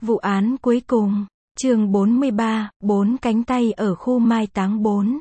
Vụ án cuối cùng, chương 43, 4 cánh tay ở khu mai táng 4.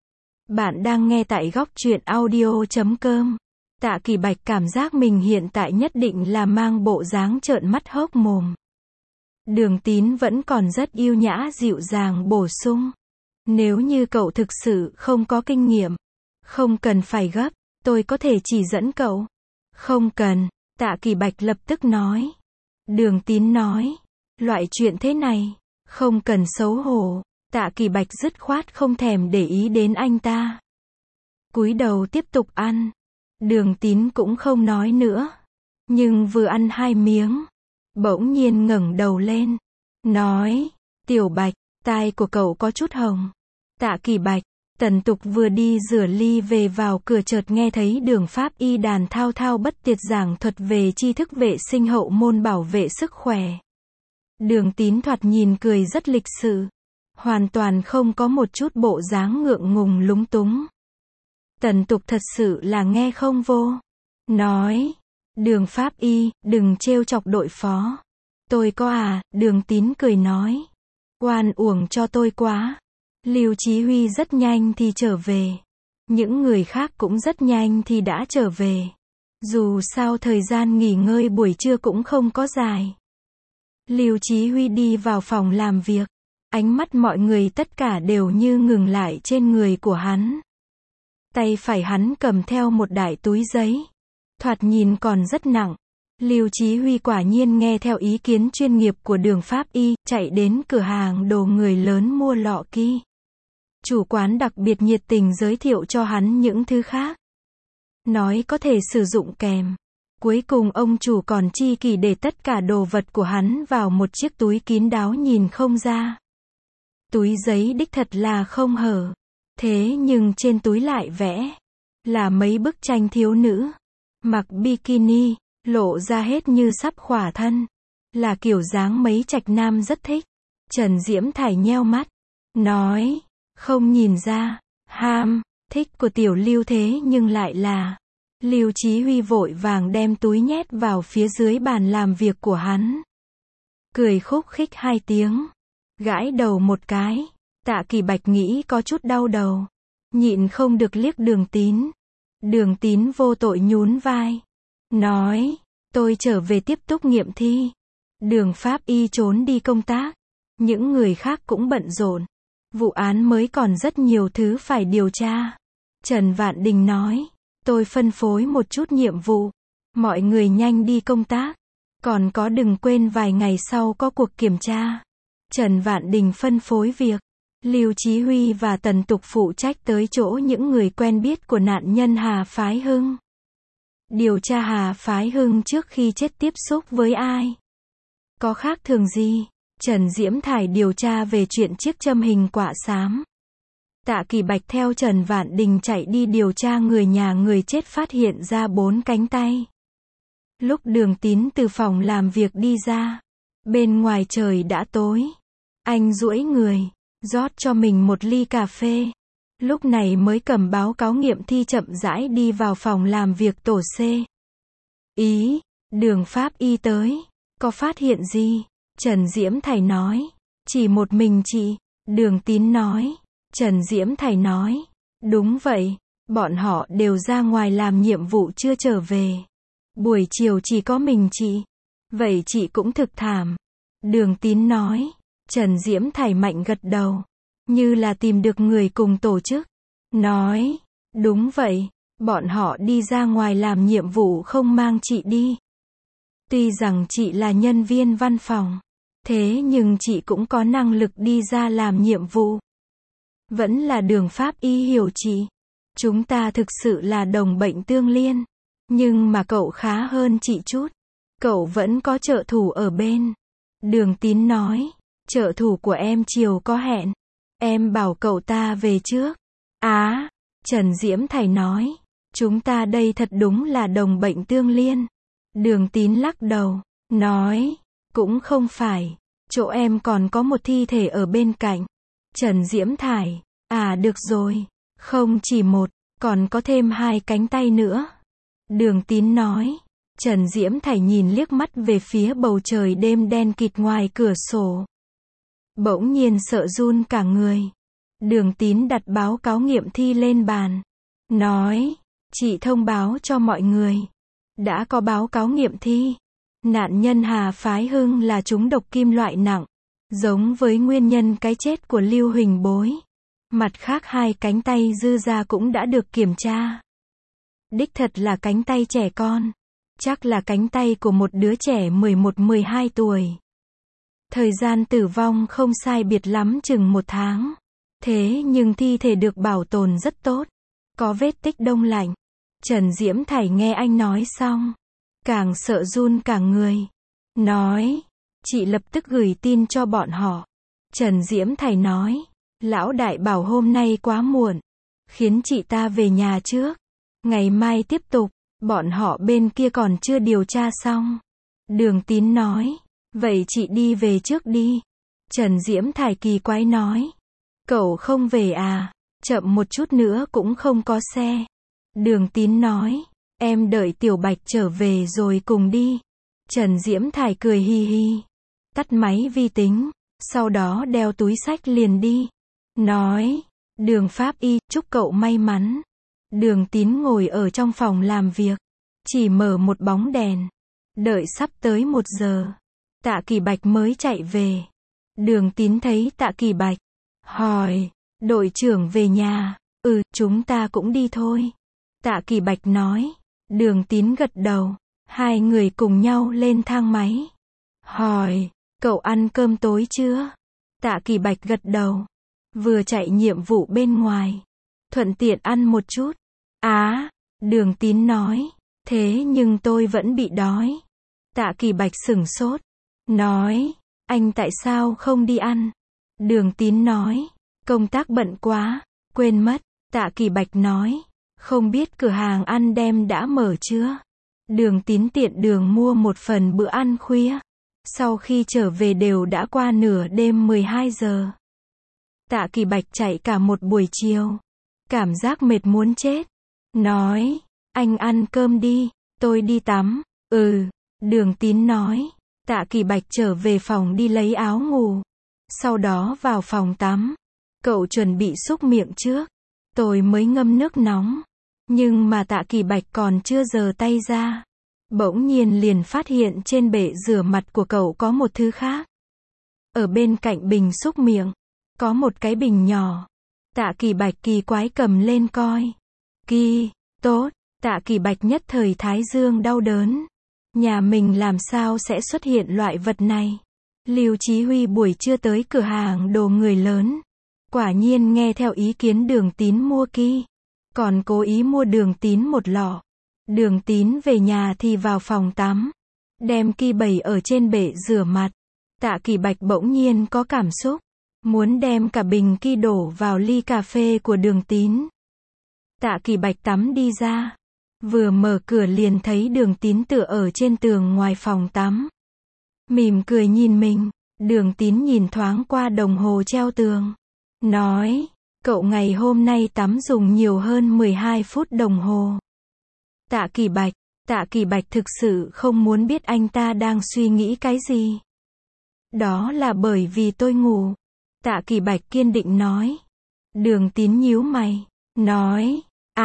Bạn đang nghe tại góc truyện audio.com. Tạ Kỳ Bạch cảm giác mình hiện tại nhất định là mang bộ dáng trợn mắt hốc mồm. Đường Tín vẫn còn rất yêu nhã dịu dàng bổ sung. Nếu như cậu thực sự không có kinh nghiệm, không cần phải gấp, tôi có thể chỉ dẫn cậu. Không cần, Tạ Kỳ Bạch lập tức nói. Đường Tín nói. Loại chuyện thế này, không cần xấu hổ. Tạ Kỳ Bạch dứt khoát không thèm để ý đến anh ta. Cúi đầu tiếp tục ăn. Đường Tín cũng không nói nữa. Nhưng vừa ăn 2 miếng, bỗng nhiên ngẩng đầu lên. Nói, Tiểu Bạch, tai của cậu có chút hồng. Tạ Kỳ Bạch, Tần Tục vừa đi rửa ly về vào cửa chợt nghe thấy Đường Pháp Y đàn thao thao bất tuyệt giảng thuật về tri thức vệ sinh hậu môn bảo vệ sức khỏe. Đường Tín thoạt nhìn cười rất lịch sự, hoàn toàn không có một chút bộ dáng ngượng ngùng lúng túng. Tần Tục thật sự là nghe không vô. Nói, Đường Pháp Y, đừng trêu chọc đội phó. Tôi có à, Đường Tín cười nói. Oan uổng cho tôi quá. Lưu Chí Huy rất nhanh thì trở về. Những người khác cũng rất nhanh thì đã trở về. Dù sao thời gian nghỉ ngơi buổi trưa cũng không có dài. Lưu Chí Huy đi vào phòng làm việc. Ánh mắt mọi người tất cả đều như ngừng lại trên người của hắn. Tay phải hắn cầm theo một đại túi giấy. Thoạt nhìn còn rất nặng. Lưu Chí Huy quả nhiên nghe theo ý kiến chuyên nghiệp của Đường Pháp Y, chạy đến cửa hàng đồ người lớn mua lọ ki. Chủ quán đặc biệt nhiệt tình giới thiệu cho hắn những thứ khác. Nói có thể sử dụng kèm. Cuối cùng ông chủ còn chi kỷ để tất cả đồ vật của hắn vào một chiếc túi kín đáo nhìn không ra. Túi giấy đích thật là không hở. Thế nhưng trên túi lại vẽ là mấy bức tranh thiếu nữ mặc bikini, lộ ra hết như sắp khỏa thân. Là kiểu dáng mấy trạch nam rất thích. Trần Diễm Thải nheo mắt. Nói, không nhìn ra. Thích của tiểu Lưu thế nhưng lại là. Lưu Chí Huy vội vàng đem túi nhét vào phía dưới bàn làm việc của hắn. Cười khúc khích 2 tiếng. Gãi đầu một cái. Tạ Kỳ Bạch nghĩ có chút đau đầu. Nhịn không được liếc Đường Tín. Đường Tín vô tội nhún vai. Nói, tôi trở về tiếp tục nghiệm thi. Đường Pháp Y trốn đi công tác. Những người khác cũng bận rộn. Vụ án mới còn rất nhiều thứ phải điều tra. Trần Vạn Đình nói, tôi phân phối một chút nhiệm vụ. Mọi người nhanh đi công tác. Còn có đừng quên vài ngày sau có cuộc kiểm tra. Trần Vạn Đình phân phối việc. Lưu Chí Huy và Tần Tục phụ trách tới chỗ những người quen biết của nạn nhân Hà Phái Hưng. Điều tra Hà Phái Hưng trước khi chết tiếp xúc với ai. Có khác thường gì? Trần Diễm Thải điều tra về chuyện chiếc châm hình quạ xám. Tạ Kỳ Bạch theo Trần Vạn Đình chạy đi điều tra người nhà người chết phát hiện ra 4 cánh tay. Lúc Đường Tín từ phòng làm việc đi ra, bên ngoài trời đã tối. Anh duỗi người, rót cho mình một ly cà phê. Lúc này mới cầm báo cáo nghiệm thi chậm rãi đi vào phòng làm việc tổ C. Đường Pháp Y tới. Có phát hiện gì? Trần Diễm Thải nói. Chỉ một mình chị. Đường Tín nói. Trần Diễm Thải nói. Đúng vậy. Bọn họ đều ra ngoài làm nhiệm vụ chưa trở về. Buổi chiều chỉ có mình chị. Vậy chị cũng thực thảm. Đường Tín nói. Trần Diễm Thải mạnh gật đầu. Như là tìm được người cùng tổ chức. Nói. Đúng vậy. Bọn họ đi ra ngoài làm nhiệm vụ không mang chị đi. Tuy rằng chị là nhân viên văn phòng. Thế nhưng chị cũng có năng lực đi ra làm nhiệm vụ. Vẫn là Đường Pháp Y hiểu chị. Chúng ta thực sự là đồng bệnh tương liên. Nhưng mà cậu khá hơn chị chút. Cậu vẫn có trợ thủ ở bên. Đường Tín nói. Trợ thủ của em chiều có hẹn. Em bảo cậu ta về trước. Trần Diễm Thải nói. Chúng ta đây thật đúng là đồng bệnh tương liên. Đường Tín lắc đầu. Nói. Cũng không phải. Chỗ em còn có một thi thể ở bên cạnh. Trần Diễm Thải. Được rồi. Không chỉ một, còn có thêm 2 cánh tay nữa. Đường Tín nói. Trần Diễm Thải nhìn liếc mắt về phía bầu trời đêm đen kịt ngoài cửa sổ. Bỗng nhiên sợ run cả người. Đường Tín đặt báo cáo nghiệm thi lên bàn. Nói, chị thông báo cho mọi người. Đã có báo cáo nghiệm thi. Nạn nhân Hà Phái Hưng là trúng độc kim loại nặng. Giống với nguyên nhân cái chết của Lưu Huỳnh Bối. Mặt khác 2 cánh tay dư ra cũng đã được kiểm tra. Đích thật là cánh tay trẻ con. Chắc là cánh tay của một đứa trẻ 11-12 tuổi. Thời gian tử vong không sai biệt lắm chừng 1 tháng. Thế nhưng thi thể được bảo tồn rất tốt. Có vết tích đông lạnh. Trần Diễm Thải nghe anh nói xong. Càng sợ run cả người. Nói, chị lập tức gửi tin cho bọn họ. Trần Diễm Thải nói, lão đại bảo hôm nay quá muộn. Khiến chị ta về nhà trước. Ngày mai tiếp tục. Bọn họ bên kia còn chưa điều tra xong. Đường Tín nói, vậy chị đi về trước đi. Trần Diễm Thải kỳ quái nói, cậu không về à? Chậm một chút nữa cũng không có xe. Đường Tín nói, em đợi Tiểu Bạch trở về rồi cùng đi. Trần Diễm Thải cười hi hi. Tắt máy vi tính. Sau đó đeo túi xách liền đi. Nói, Đường Pháp Y, chúc cậu may mắn. Đường Tín ngồi ở trong phòng làm việc. Chỉ mở một bóng đèn. Đợi sắp tới 1 giờ. Tạ Kỳ Bạch mới chạy về. Đường Tín thấy Tạ Kỳ Bạch. Hỏi, đội trưởng về nhà. Chúng ta cũng đi thôi. Tạ Kỳ Bạch nói. Đường Tín gật đầu. 2 người cùng nhau lên thang máy. Hỏi, cậu ăn cơm tối chưa? Tạ Kỳ Bạch gật đầu. Vừa chạy nhiệm vụ bên ngoài. Thuận tiện ăn một chút. Đường Tín nói. Thế nhưng tôi vẫn bị đói. Tạ Kỳ Bạch sửng sốt. Nói, anh tại sao không đi ăn? Đường Tín nói, công tác bận quá, quên mất. Tạ Kỳ Bạch nói, không biết cửa hàng ăn đem đã mở chưa? Đường Tín tiện đường mua một phần bữa ăn khuya. Sau khi trở về đều đã qua nửa đêm 12 giờ. Tạ Kỳ Bạch chạy cả một buổi chiều. Cảm giác mệt muốn chết. Nói, anh ăn cơm đi, tôi đi tắm. Đường Tín nói. Tạ Kỳ Bạch trở về phòng đi lấy áo ngủ. Sau đó vào phòng tắm. Cậu chuẩn bị súc miệng trước. Tôi mới ngâm nước nóng. Nhưng mà Tạ Kỳ Bạch còn chưa giơ tay ra. Bỗng nhiên liền phát hiện trên bệ rửa mặt của cậu có một thứ khác. Ở bên cạnh bình súc miệng. Có một cái bình nhỏ. Tạ Kỳ Bạch kỳ quái cầm lên coi. Tốt. Tạ Kỳ Bạch nhất thời thái dương đau đớn. Nhà mình làm sao sẽ xuất hiện loại vật này? Lưu Chí Huy buổi trưa tới cửa hàng đồ người lớn. Quả nhiên nghe theo ý kiến Đường Tín mua còn cố ý mua Đường Tín một lọ. Đường Tín về nhà thì vào phòng tắm. Đem bày ở trên bệ rửa mặt. Tạ Kỳ Bạch bỗng nhiên có cảm xúc. Muốn đem cả bình đổ vào ly cà phê của Đường Tín. Tạ Kỳ Bạch tắm đi ra. Vừa mở cửa liền thấy Đường Tín tựa ở trên tường ngoài phòng tắm. Mỉm cười nhìn mình. Đường Tín nhìn thoáng qua đồng hồ treo tường. Nói, cậu ngày hôm nay tắm dùng nhiều hơn 12 phút đồng hồ. Tạ Kỳ Bạch thực sự không muốn biết anh ta đang suy nghĩ cái gì. Đó là bởi vì tôi ngủ. Tạ Kỳ Bạch kiên định nói. Đường Tín nhíu mày. Nói,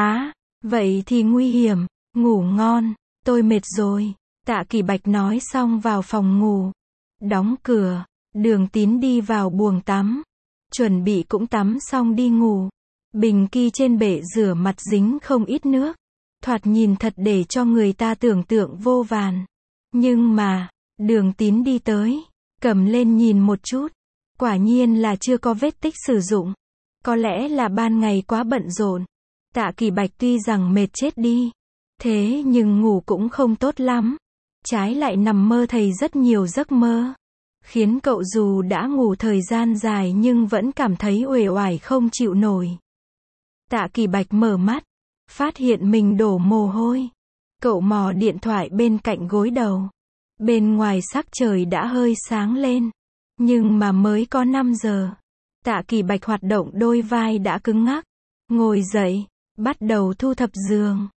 vậy thì nguy hiểm. Ngủ ngon, tôi mệt rồi. Tạ Kỳ Bạch nói xong vào phòng ngủ. Đóng cửa. Đường Tín đi vào buồng tắm. Chuẩn bị cũng tắm xong đi ngủ. Bình trên bệ rửa mặt dính không ít nước. Thoạt nhìn thật để cho người ta tưởng tượng vô vàn. Nhưng mà, Đường Tín đi tới. Cầm lên nhìn một chút. Quả nhiên là chưa có vết tích sử dụng. Có lẽ là ban ngày quá bận rộn. Tạ Kỳ Bạch tuy rằng mệt chết đi. Thế nhưng ngủ cũng không tốt lắm. Trái lại nằm mơ thấy rất nhiều giấc mơ. Khiến cậu dù đã ngủ thời gian dài nhưng vẫn cảm thấy uể oải không chịu nổi. Tạ Kỳ Bạch mở mắt. Phát hiện mình đổ mồ hôi. Cậu mò điện thoại bên cạnh gối đầu. Bên ngoài sắc trời đã hơi sáng lên. Nhưng mà mới có 5 giờ. Tạ Kỳ Bạch hoạt động đôi vai đã cứng ngắc. Ngồi dậy. Bắt đầu thu thập giường.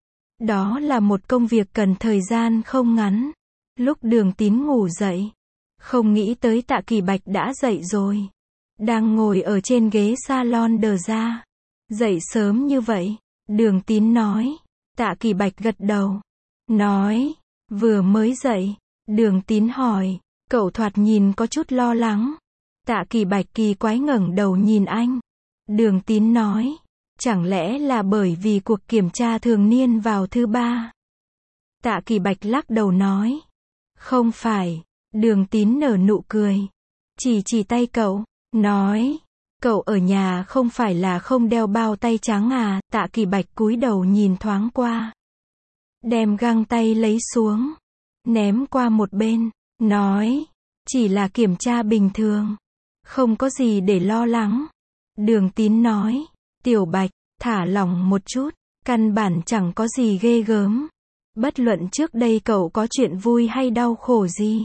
Đó là một công việc cần thời gian không ngắn. Lúc Đường Tín ngủ dậy, không nghĩ tới Tạ Kỳ Bạch đã dậy rồi. Đang ngồi ở trên ghế salon đờ ra. Dậy sớm như vậy, Đường Tín nói. Tạ Kỳ Bạch gật đầu. Nói, vừa mới dậy. Đường Tín hỏi, cậu thoạt nhìn có chút lo lắng. Tạ Kỳ Bạch kỳ quái ngẩng đầu nhìn anh. Đường Tín nói, chẳng lẽ là bởi vì cuộc kiểm tra thường niên vào thứ ba? Tạ Kỳ Bạch lắc đầu nói, không phải. Đường Tín nở nụ cười, chỉ tay cậu, nói, cậu ở nhà không phải là không đeo bao tay trắng à? Tạ Kỳ Bạch cúi đầu nhìn thoáng qua, đem găng tay lấy xuống, ném qua một bên, nói, chỉ là kiểm tra bình thường, không có gì để lo lắng. Đường Tín nói, Tiểu Bạch, thả lỏng một chút, căn bản chẳng có gì ghê gớm. Bất luận trước đây cậu có chuyện vui hay đau khổ gì,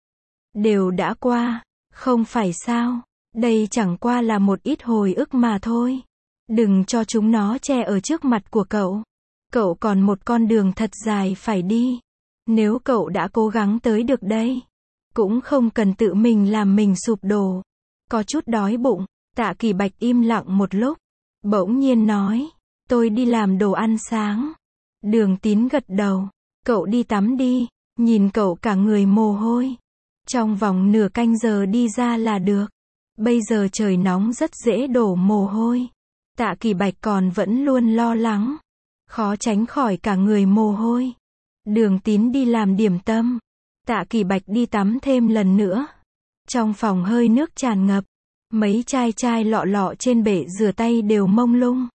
đều đã qua, không phải sao? Đây chẳng qua là một ít hồi ức mà thôi. Đừng cho chúng nó che ở trước mặt của cậu. Cậu còn một con đường thật dài phải đi. Nếu cậu đã cố gắng tới được đây, cũng không cần tự mình làm mình sụp đổ. Có chút đói bụng. Tạ Kỳ Bạch im lặng một lúc, bỗng nhiên nói, tôi đi làm đồ ăn sáng. Đường Tín gật đầu, cậu đi tắm đi, nhìn cậu cả người mồ hôi. Trong vòng nửa canh giờ đi ra là được. Bây giờ trời nóng rất dễ đổ mồ hôi. Tạ Kỳ Bạch còn vẫn luôn lo lắng, khó tránh khỏi cả người mồ hôi. Đường Tín đi làm điểm tâm, Tạ Kỳ Bạch đi tắm thêm lần nữa. Trong phòng hơi nước tràn ngập, mấy chai lọ trên bể rửa tay đều mông lung.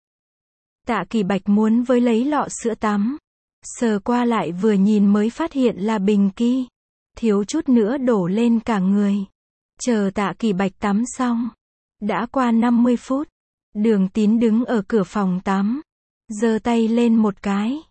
Tạ Kỳ Bạch muốn với lấy lọ sữa tắm, sờ qua lại vừa nhìn mới phát hiện là bình ki, thiếu chút nữa đổ lên cả người. Chờ Tạ Kỳ Bạch tắm xong, đã qua 50 phút, Đường Tín đứng ở cửa phòng tắm, giơ tay lên một cái,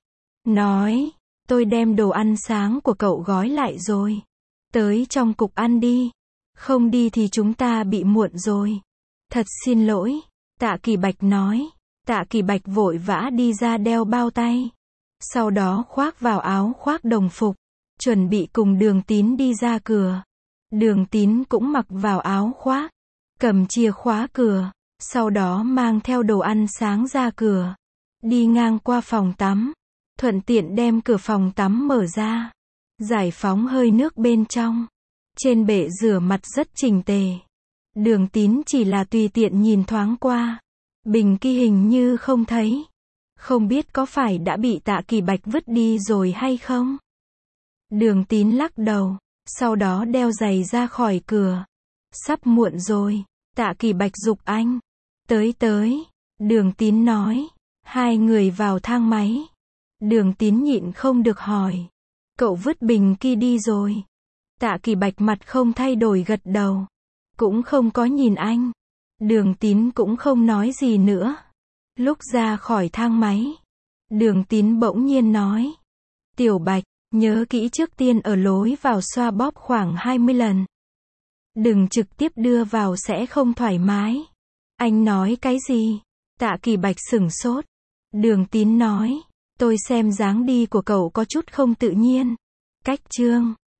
nói, tôi đem đồ ăn sáng của cậu gói lại rồi, tới trong cục ăn đi, không đi thì chúng ta bị muộn rồi. Thật xin lỗi, Tạ Kỳ Bạch nói. Tạ Kỳ Bạch vội vã đi ra đeo bao tay, sau đó khoác vào áo khoác đồng phục, chuẩn bị cùng Đường Tín đi ra cửa. Đường Tín cũng mặc vào áo khoác, cầm chìa khóa cửa, sau đó mang theo đồ ăn sáng ra cửa, đi ngang qua phòng tắm, thuận tiện đem cửa phòng tắm mở ra, giải phóng hơi nước bên trong. Trên bể rửa mặt rất chỉnh tề. Đường Tín chỉ là tùy tiện nhìn thoáng qua, bình ki hình như không thấy. Không biết có phải đã bị Tạ Kỳ Bạch vứt đi rồi hay không? Đường Tín lắc đầu, sau đó đeo giày ra khỏi cửa. Sắp muộn rồi, Tạ Kỳ Bạch giục anh. Tới. Đường Tín nói. Hai người vào thang máy. Đường Tín nhịn không được hỏi, cậu vứt bình ki đi rồi? Tạ Kỳ Bạch mặt không thay đổi gật đầu, cũng không có nhìn anh. Đường Tín cũng không nói gì nữa. Lúc ra khỏi thang máy, Đường Tín bỗng nhiên nói, Tiểu Bạch, nhớ kỹ trước tiên ở lối vào xoa bóp khoảng 20 lần. Đừng trực tiếp đưa vào sẽ không thoải mái. Anh nói cái gì? Tạ Kỳ Bạch sửng sốt. Đường Tín nói, tôi xem dáng đi của cậu có chút không tự nhiên. Cách chương